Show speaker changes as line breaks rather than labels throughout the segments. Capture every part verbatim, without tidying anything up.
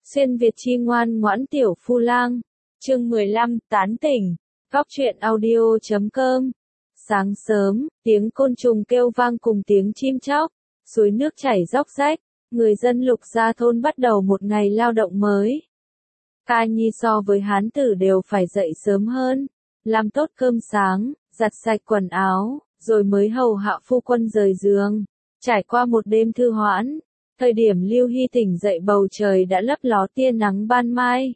Xuyên Việt chi ngoan ngoãn tiểu phu lang. Chương mười lăm, tán tỉnh. Góc truyện audio chấm com. Sáng sớm, tiếng côn trùng kêu vang cùng tiếng chim chóc, suối nước chảy róc rách, người dân Lục Gia thôn bắt đầu một ngày lao động mới. Ca Nhi so với hán tử đều phải dậy sớm hơn, làm tốt cơm sáng, giặt sạch quần áo, rồi mới hầu hạ phu quân rời giường. Trải qua một đêm thư hoãn, thời điểm Lưu Hy tỉnh dậy bầu trời đã lấp ló tia nắng ban mai.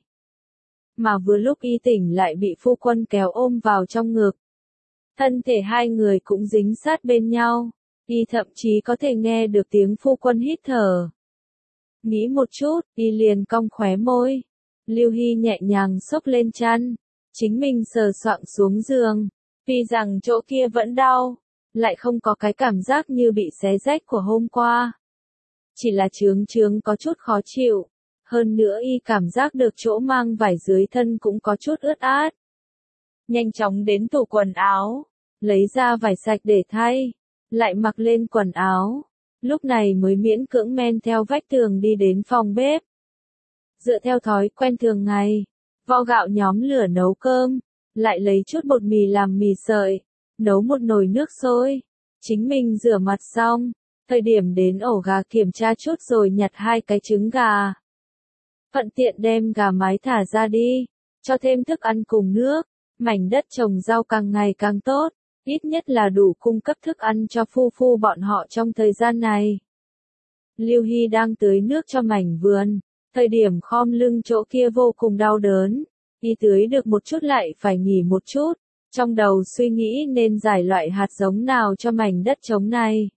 Mà vừa lúc y tỉnh lại bị phu quân kéo ôm vào trong ngực. Thân thể hai người cũng dính sát bên nhau, y thậm chí có thể nghe được tiếng phu quân hít thở. Nghĩ một chút, y liền cong khóe môi. Lưu Hy nhẹ nhàng xốc lên chăn, chính mình sờ soạng xuống giường, vì rằng chỗ kia vẫn đau, lại không có cái cảm giác như bị xé rách của hôm qua. Chỉ là chướng chướng có chút khó chịu, hơn nữa y cảm giác được chỗ mang vải dưới thân cũng có chút ướt át. Nhanh chóng đến tủ quần áo, lấy ra vải sạch để thay, lại mặc lên quần áo, lúc này mới miễn cưỡng men theo vách tường đi đến phòng bếp. Dựa theo thói quen thường ngày, vo gạo nhóm lửa nấu cơm, lại lấy chút bột mì làm mì sợi, nấu một nồi nước sôi, chính mình rửa mặt xong, thời điểm đến ổ gà kiểm tra chút rồi nhặt hai cái trứng gà. Thuận tiện đem gà mái thả ra đi, cho thêm thức ăn cùng nước, mảnh đất trồng rau càng ngày càng tốt, ít nhất là đủ cung cấp thức ăn cho phu phu bọn họ trong thời gian này. Lưu Hy đang tưới nước cho mảnh vườn, thời điểm khom lưng chỗ kia vô cùng đau đớn, y tưới được một chút lại phải nghỉ một chút, trong đầu suy nghĩ nên giải loại hạt giống nào cho mảnh đất trống này.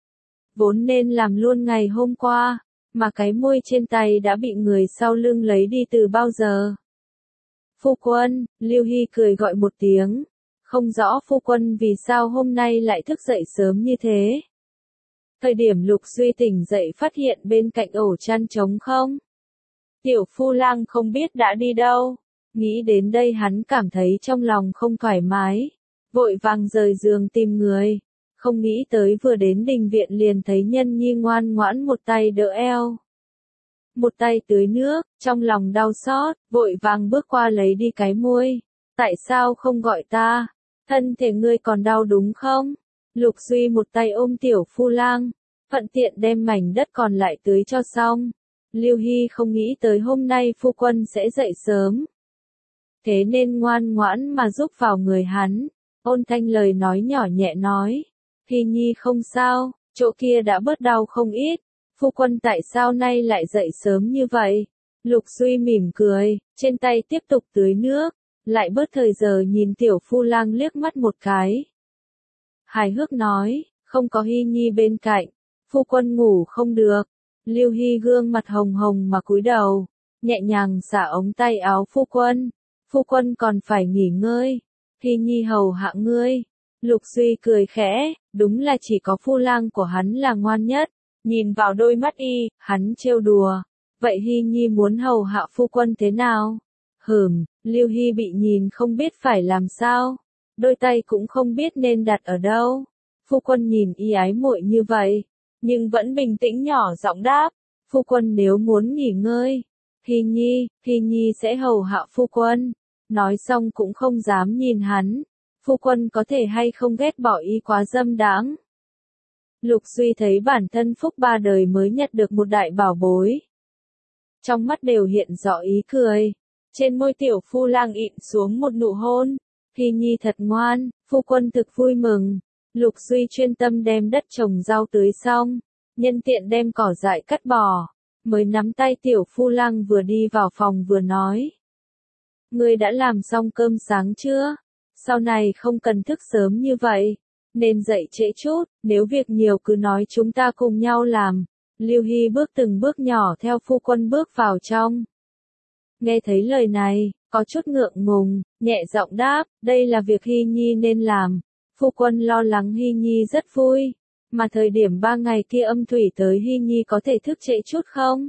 Vốn nên làm luôn ngày hôm qua, mà cái muôi trên tay đã bị người sau lưng lấy đi từ bao giờ. Phu quân, Lưu Hy cười gọi một tiếng, không rõ phu quân vì sao hôm nay lại thức dậy sớm như thế. Thời điểm Lục Duy tỉnh dậy phát hiện bên cạnh ổ chăn trống không. Tiểu phu lang không biết đã đi đâu, nghĩ đến đây hắn cảm thấy trong lòng không thoải mái, vội vàng rời giường tìm người. Không nghĩ tới vừa đến đình viện liền thấy Nhân Nhi ngoan ngoãn một tay đỡ eo, một tay tưới nước, trong lòng đau xót, vội vàng bước qua lấy đi cái muôi. Tại sao không gọi ta? Thân thể ngươi còn đau đúng không? Lục Duy một tay ôm tiểu phu lang, thuận tiện đem mảnh đất còn lại tưới cho xong. Lưu Hy không nghĩ tới hôm nay phu quân sẽ dậy sớm, thế nên ngoan ngoãn mà giúp vào người hắn, ôn thanh lời nói nhỏ nhẹ nói. Hy Nhi không sao, chỗ kia đã bớt đau không ít, phu quân tại sao nay lại dậy sớm như vậy? Lục Duy mỉm cười, trên tay tiếp tục tưới nước, lại bớt thời giờ nhìn tiểu phu lang liếc mắt một cái. Hài hước nói, không có Hy Nhi bên cạnh, phu quân ngủ không được. Lưu Hy gương mặt hồng hồng mà cúi đầu, nhẹ nhàng xả ống tay áo phu quân, phu quân còn phải nghỉ ngơi, Hy Nhi hầu hạ ngươi. Lục Duy cười khẽ, đúng là chỉ có phu lang của hắn là ngoan nhất, nhìn vào đôi mắt y, hắn trêu đùa, vậy Hy Nhi muốn hầu hạ phu quân thế nào? Hừm, Lưu Hy bị nhìn không biết phải làm sao, đôi tay cũng không biết nên đặt ở đâu. Phu quân nhìn y ái muội như vậy, nhưng vẫn bình tĩnh nhỏ giọng đáp, phu quân nếu muốn nghỉ ngơi, Hy Nhi, Hy Nhi sẽ hầu hạ phu quân. Nói xong cũng không dám nhìn hắn. Phu quân có thể hay không ghét bỏ y quá dâm đãng. Lục Duy thấy bản thân phúc ba đời mới nhận được một đại bảo bối, trong mắt đều hiện rõ ý cười, trên môi tiểu phu lang ịn xuống một nụ hôn. Hy Nhi thật ngoan, phu quân thực vui mừng. Lục Duy chuyên tâm đem đất trồng rau tưới xong, nhân tiện đem cỏ dại cắt bỏ, mới nắm tay tiểu phu lang vừa đi vào phòng vừa nói. Ngươi đã làm xong cơm sáng chưa? Sau này không cần thức sớm như vậy, nên dậy trễ chút, nếu việc nhiều cứ nói chúng ta cùng nhau làm. Lưu Hy bước từng bước nhỏ theo phu quân bước vào trong. Nghe thấy lời này, có chút ngượng ngùng, nhẹ giọng đáp, đây là việc Hy Nhi nên làm. Phu quân lo lắng Hy Nhi rất vui, mà thời điểm ba ngày kia âm thủy tới Hy Nhi có thể thức trễ chút không?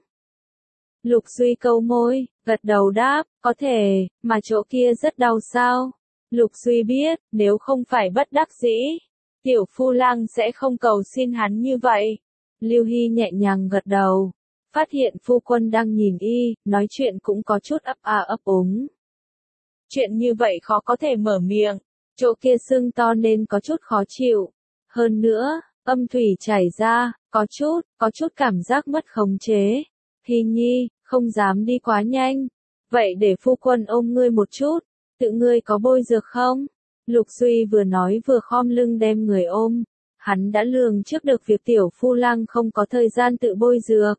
Lục Duy câu môi, gật đầu đáp, có thể, mà chỗ kia rất đau sao? Lục Duy biết, nếu không phải bất đắc dĩ, tiểu phu lang sẽ không cầu xin hắn như vậy. Lưu Hy nhẹ nhàng gật đầu, phát hiện phu quân đang nhìn y, nói chuyện cũng có chút ấp a ấp úng. Chuyện như vậy khó có thể mở miệng, chỗ kia sưng to nên có chút khó chịu. Hơn nữa, âm thủy chảy ra, có chút, có chút cảm giác mất khống chế. Hy Nhi, không dám đi quá nhanh. Vậy để phu quân ôm ngươi một chút, tự ngươi có bôi dược không? Lục Duy vừa nói vừa khom lưng đem người ôm. Hắn đã lường trước được việc tiểu phu lang không có thời gian tự bôi dược.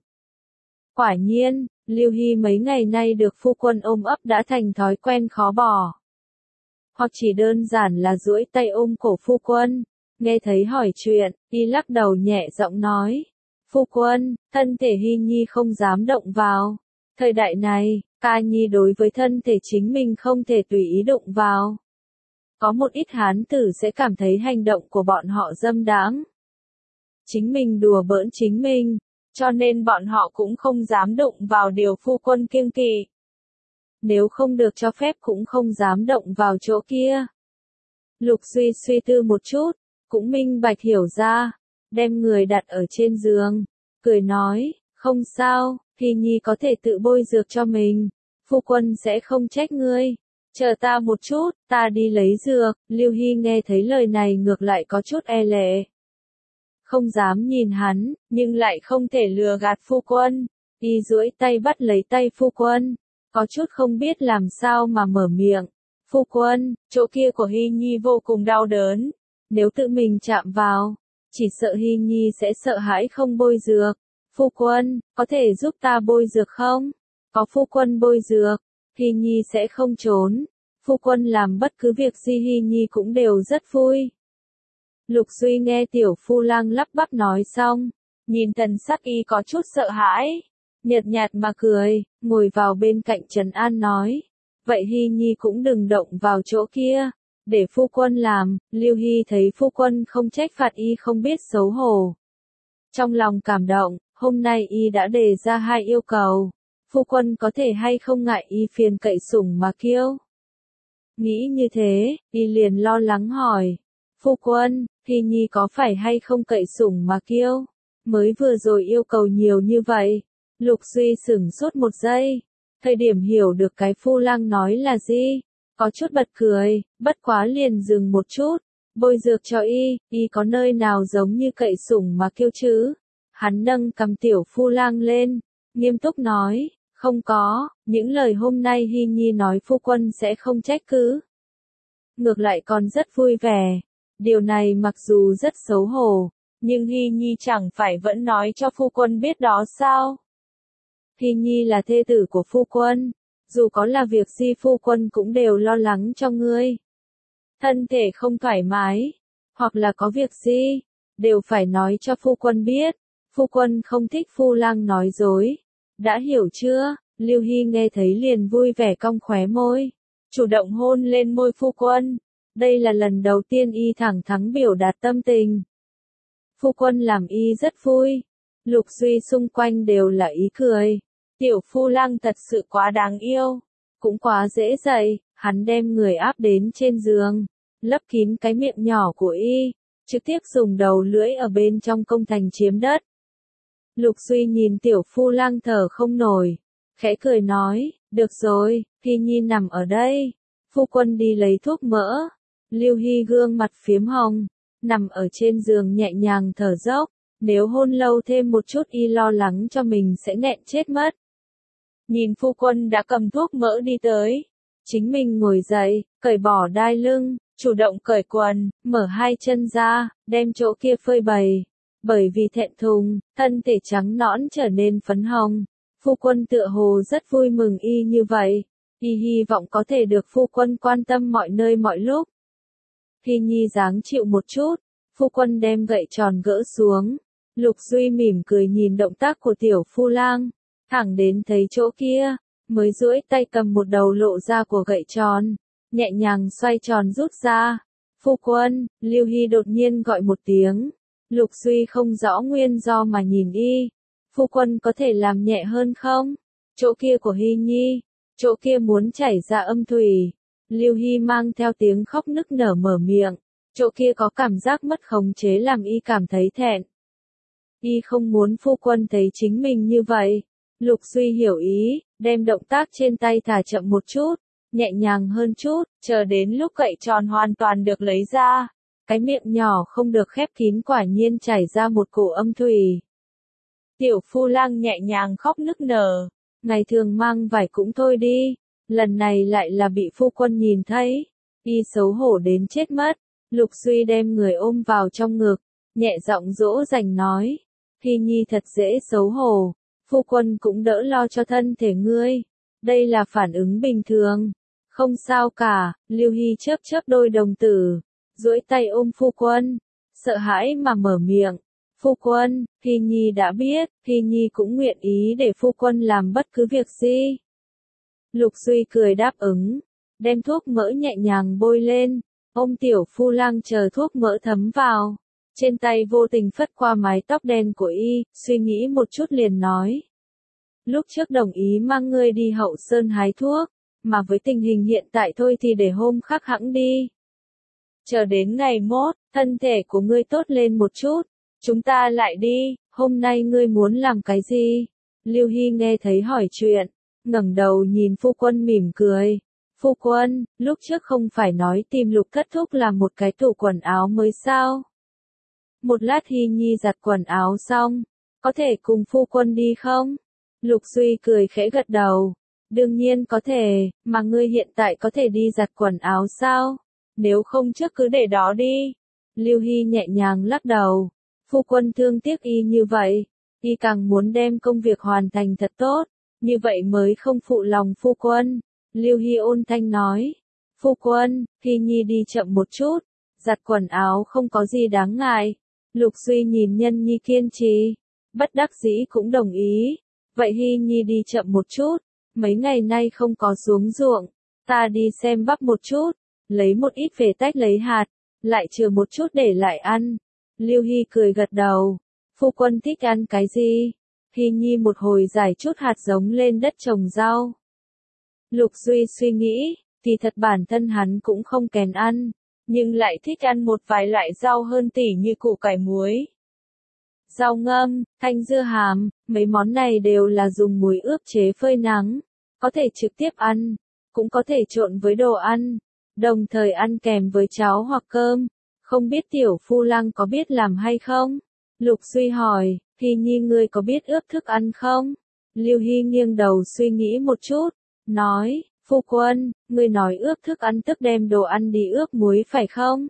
Quả nhiên, Lưu Hy mấy ngày nay được phu quân ôm ấp đã thành thói quen khó bỏ. Hoặc chỉ đơn giản là duỗi tay ôm cổ phu quân. Nghe thấy hỏi chuyện, y lắc đầu nhẹ giọng nói. Phu quân, thân thể Hy Nhi không dám động vào. Thời đại này, ca nhi đối với thân thể chính mình không thể tùy ý đụng vào. Có một ít hán tử sẽ cảm thấy hành động của bọn họ dâm đãng. Chính mình đùa bỡn chính mình, cho nên bọn họ cũng không dám đụng vào điều phu quân kiêng kỵ. Nếu không được cho phép cũng không dám động vào chỗ kia. Lục Duy suy tư một chút, cũng minh bạch hiểu ra, đem người đặt ở trên giường, cười nói, không sao, Hy Nhi có thể tự bôi dược cho mình, phu quân sẽ không trách ngươi. Chờ ta một chút, ta đi lấy dược. Lưu Hy nghe thấy lời này ngược lại có chút e lệ. Không dám nhìn hắn, nhưng lại không thể lừa gạt phu quân. Y duỗi tay bắt lấy tay phu quân, có chút không biết làm sao mà mở miệng. Phu quân, chỗ kia của Hy Nhi vô cùng đau đớn. Nếu tự mình chạm vào, chỉ sợ Hy Nhi sẽ sợ hãi không bôi dược. Phu quân, có thể giúp ta bôi dược không? Có phu quân bôi dược, Hy Nhi sẽ không trốn. Phu quân làm bất cứ việc gì Hy Nhi cũng đều rất vui. Lục Duy nghe tiểu phu lang lắp bắp nói xong, nhìn thần sắc y có chút sợ hãi, nhợt nhạt mà cười, ngồi vào bên cạnh trấn an nói. Vậy Hy Nhi cũng đừng động vào chỗ kia, để phu quân làm. Lưu Hy thấy phu quân không trách phạt y không biết xấu hổ. Trong lòng cảm động, hôm nay y đã đề ra hai yêu cầu. Phu quân có thể hay không ngại y phiền cậy sủng mà kiêu. Nghĩ như thế, y liền lo lắng hỏi. Phu quân, Hy Nhi có phải hay không cậy sủng mà kiêu? Mới vừa rồi yêu cầu nhiều như vậy. Lục Duy sửng sốt một giây. Thời điểm hiểu được cái phu lang nói là gì, có chút bật cười, bất quá liền dừng một chút. Bôi dược cho y, y có nơi nào giống như cậy sủng mà kiêu chứ? Hắn nâng cầm tiểu phu lang lên, nghiêm túc nói. Không có, những lời hôm nay Hy Nhi nói phu quân sẽ không trách cứ. Ngược lại còn rất vui vẻ. Điều này mặc dù rất xấu hổ, nhưng Hy Nhi chẳng phải vẫn nói cho phu quân biết đó sao? Hy Nhi là thê tử của phu quân, dù có là việc gì phu quân cũng đều lo lắng cho ngươi. Thân thể không thoải mái, hoặc là có việc gì, đều phải nói cho phu quân biết. Phu quân không thích phu lang nói dối. Đã hiểu chưa? Lưu Hy nghe thấy liền vui vẻ cong khóe môi, chủ động hôn lên môi phu quân. Đây là lần đầu tiên y thẳng thắn biểu đạt tâm tình. Phu quân làm y rất vui. Lục Duy xung quanh đều là ý cười. Tiểu phu lang thật sự quá đáng yêu, cũng quá dễ dạy. Hắn đem người áp đến trên giường, lấp kín cái miệng nhỏ của y, trực tiếp dùng đầu lưỡi ở bên trong công thành chiếm đất. Lục Duy nhìn tiểu phu lang thở không nổi, khẽ cười nói, được rồi, Hy Nhi nằm ở đây, phu quân đi lấy thuốc mỡ. Lưu Hy gương mặt phiếm hồng, nằm ở trên giường nhẹ nhàng thở dốc, nếu hôn lâu thêm một chút y lo lắng cho mình sẽ nghẹn chết mất. Nhìn phu quân đã cầm thuốc mỡ đi tới, chính mình ngồi dậy, cởi bỏ đai lưng, chủ động cởi quần, mở hai chân ra, đem chỗ kia phơi bày. Bởi vì thẹn thùng, thân thể trắng nõn trở nên phấn hồng. Phu quân tựa hồ rất vui mừng y như vậy. Y hy vọng có thể được phu quân quan tâm mọi nơi mọi lúc. Hy Nhi dáng chịu một chút, phu quân đem gậy tròn gỡ xuống. Lục Duy mỉm cười nhìn động tác của tiểu phu lang, thẳng đến thấy chỗ kia, mới duỗi tay cầm một đầu lộ ra của gậy tròn, nhẹ nhàng xoay tròn rút ra. Phu quân, Lưu Hy đột nhiên gọi một tiếng. Lục Duy không rõ nguyên do mà nhìn y. Phu quân có thể làm nhẹ hơn không? Chỗ kia của Hy Nhi, chỗ kia muốn chảy ra âm thủy. Lưu Hy mang theo tiếng khóc nức nở mở miệng. Chỗ kia có cảm giác mất khống chế làm y cảm thấy thẹn. Y không muốn phu quân thấy chính mình như vậy. Lục Duy hiểu ý, đem động tác trên tay thả chậm một chút, nhẹ nhàng hơn chút, chờ đến lúc gậy tròn hoàn toàn được lấy ra. Cái miệng nhỏ không được khép kín quả nhiên chảy ra một cổ âm thủy. Tiểu Phu Lang nhẹ nhàng khóc nức nở. Ngày thường mang vải cũng thôi đi. Lần này lại là bị phu quân nhìn thấy. Y xấu hổ đến chết mất. Lục Duy đem người ôm vào trong ngực. Nhẹ giọng dỗ dành nói. Hy Nhi thật dễ xấu hổ. Phu quân cũng đỡ lo cho thân thể ngươi. Đây là phản ứng bình thường. Không sao cả. Lưu Hy chớp chớp đôi đồng tử. Duỗi tay ôm phu quân. Sợ hãi mà mở miệng. Phu quân, Hy Nhi đã biết. Hy Nhi cũng nguyện ý để phu quân làm bất cứ việc gì. Lục Duy cười đáp ứng. Đem thuốc mỡ nhẹ nhàng bôi lên. Ôm Tiểu Phu Lang chờ thuốc mỡ thấm vào. Trên tay vô tình phất qua mái tóc đen của y, suy nghĩ một chút liền nói. Lúc trước đồng ý mang ngươi đi Hậu Sơn hái thuốc, mà với tình hình hiện tại thôi thì để hôm khác hẵng đi. Chờ đến ngày mốt, thân thể của ngươi tốt lên một chút, chúng ta lại đi, hôm nay ngươi muốn làm cái gì? Lưu Hy nghe thấy hỏi chuyện, ngẩng đầu nhìn phu quân mỉm cười. Phu quân, lúc trước không phải nói tìm Lục Thất Thúc làm một cái tủ quần áo mới sao? Một lát Hy Nhi giặt quần áo xong, có thể cùng phu quân đi không? Lục Duy cười khẽ gật đầu. Đương nhiên có thể, mà ngươi hiện tại có thể đi giặt quần áo sao? Nếu không trước cứ để đó đi. Lưu Hy nhẹ nhàng lắc đầu. Phu quân thương tiếc y như vậy. Y càng muốn đem công việc hoàn thành thật tốt. Như vậy mới không phụ lòng phu quân. Lưu Hy ôn thanh nói. Phu quân, Hy Nhi đi chậm một chút. Giặt quần áo không có gì đáng ngại. Lục Duy nhìn Nhân Nhi kiên trì. Bất đắc dĩ cũng đồng ý. Vậy Hy Nhi đi chậm một chút. Mấy ngày nay không có xuống ruộng. Ta đi xem bắp một chút. Lấy một ít về tách lấy hạt. Lại chừa một chút để lại ăn. Lưu Hy cười gật đầu. Phu quân thích ăn cái gì? Hy Nhi một hồi giải chút hạt giống lên đất trồng rau. Lục Duy suy nghĩ. Thì thật bản thân hắn cũng không kén ăn. Nhưng lại thích ăn một vài loại rau hơn tỉ như củ cải muối. Rau ngâm, thanh dưa hàm, mấy món này đều là dùng muối ướp chế phơi nắng. Có thể trực tiếp ăn, cũng có thể trộn với đồ ăn, đồng thời ăn kèm với cháo hoặc cơm. Không biết Tiểu Phu Lang có biết làm hay không? Lục Duy hỏi, Hy Nhi ngươi có biết ướp thức ăn không? Lưu Hy nghiêng đầu suy nghĩ một chút, nói, phu quân, ngươi nói ướp thức ăn tức đem đồ ăn đi ướp muối phải không?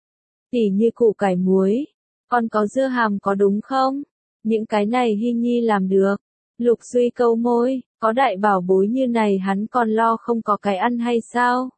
Tỉ như củ cải muối, còn có dưa hàm có đúng không? Những cái này Hy Nhi làm được. Lục Duy câu môi, có đại bảo bối như này hắn còn lo không có cái ăn hay sao?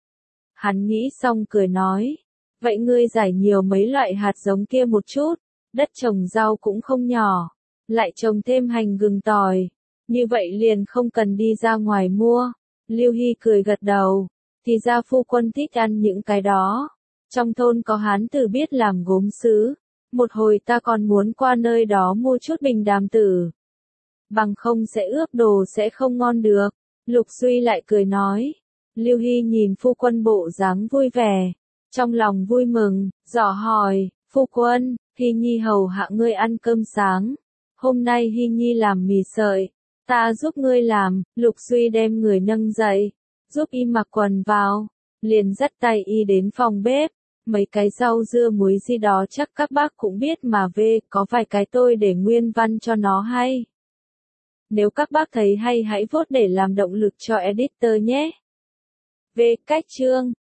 Hắn nghĩ xong cười nói, vậy ngươi giải nhiều mấy loại hạt giống kia một chút, đất trồng rau cũng không nhỏ, lại trồng thêm hành gừng tỏi, như vậy liền không cần đi ra ngoài mua. Lưu Hy cười gật đầu, thì ra phu quân thích ăn những cái đó. Trong thôn có hán tử biết làm gốm sứ, một hồi ta còn muốn qua nơi đó mua chút bình đàm tử. Bằng không sẽ ướp đồ sẽ không ngon được. Lục Duy lại cười nói. Lưu Hy nhìn phu quân bộ dáng vui vẻ, trong lòng vui mừng, dò hỏi, phu quân, Hy Nhi hầu hạ ngươi ăn cơm sáng. Hôm nay Hy Nhi làm mì sợi, ta giúp ngươi làm. Lục Duy đem người nâng dậy, giúp y mặc quần vào, liền dắt tay y đến phòng bếp. Mấy cái rau dưa muối gì đó chắc các bác cũng biết mà về, có vài cái tôi để nguyên văn cho nó hay. Nếu các bác thấy hay hãy vote để làm động lực cho editor nhé. Về cách chương